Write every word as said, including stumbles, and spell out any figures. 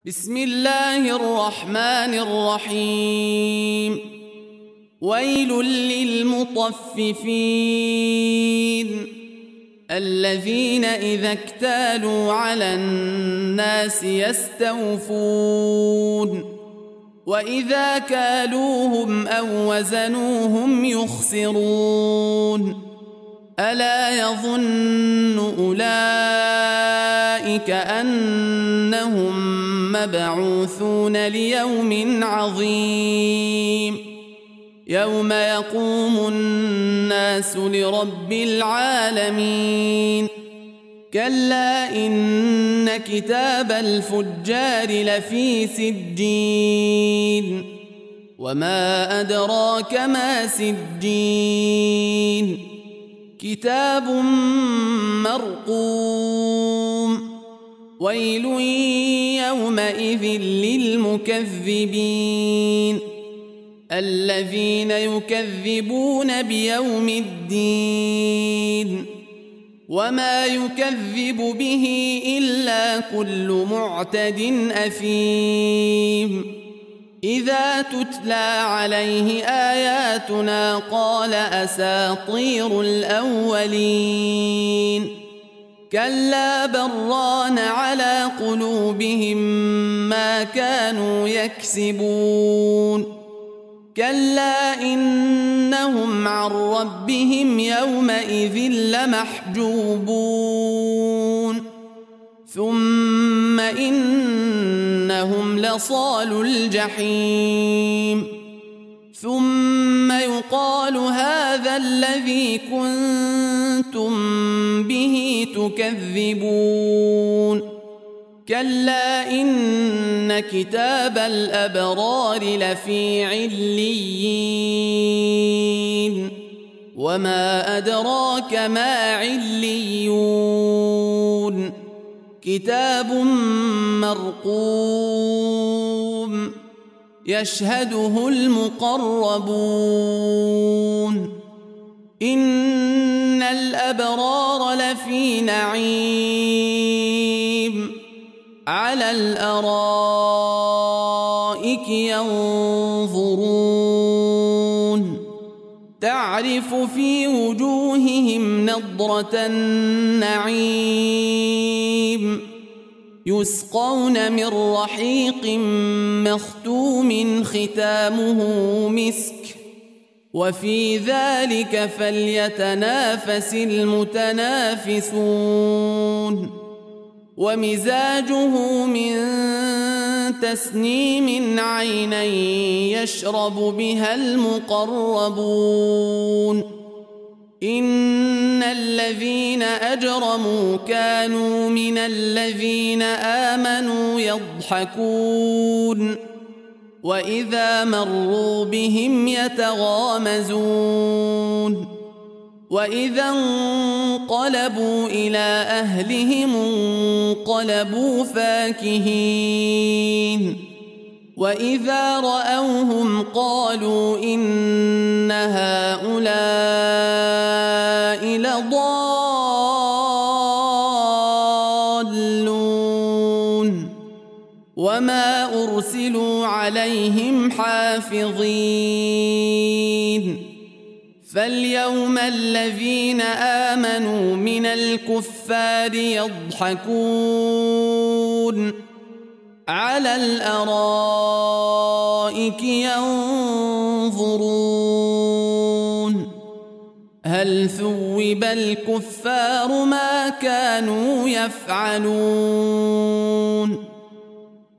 بسم الله الرحمن الرحيم. ويل للمطففين الذين إذا اكتالوا على الناس يستوفون وإذا كالوهم أو وزنوهم يخسرون. ألا يظن أولئك أنهم مبعوثون ليوم عظيم يوم يقوم الناس لرب العالمين. كلا إن كتاب الفجار لفي سجين وما أدراك ما سجين كتاب مرقوم. ويل يومئذ للمكذبين الذين يكذبون بيوم الدين وما يكذب به إلا كل معتد أثيم. إذا تتلى عليه آياتنا قال أساطير الأولين. كلا بران على قلوبهم ما كانوا يكسبون. كلا إنهم عن ربهم يومئذ لمحجوبون ثم إنهم لصالو الجحيم. ثم يقال هذا الذي كنتم به تكذبون. كلا إن كتاب الأبرار لفي عليين وما أدراك ما عليون كتاب مرقوم يشهده المقربون. إن الأبرار لفي نعيم على الأرائك ينظرون تعرف في وجوههم نضرة النعيم يسقون من رحيق مختوم ختامه مسك وفي ذلك فليتنافس المتنافسون. ومزاجه من تسنيم عينا يشرب بها المقربون. إن الذين أجرموا كانوا من الذين آمنوا يضحكون وإذا مروا بهم يتغامزون. وإذا انقلبوا إلى أهلهم انقلبوا فاكهين. وإذا رأوهم قالوا إن هؤلاء لضالون وما أرسلوا عليهم حافظين. فاليوم الذين آمنوا من الكفار يضحكون على الأرائك ينظرون هل ثوب الكفار ما كانوا يفعلون.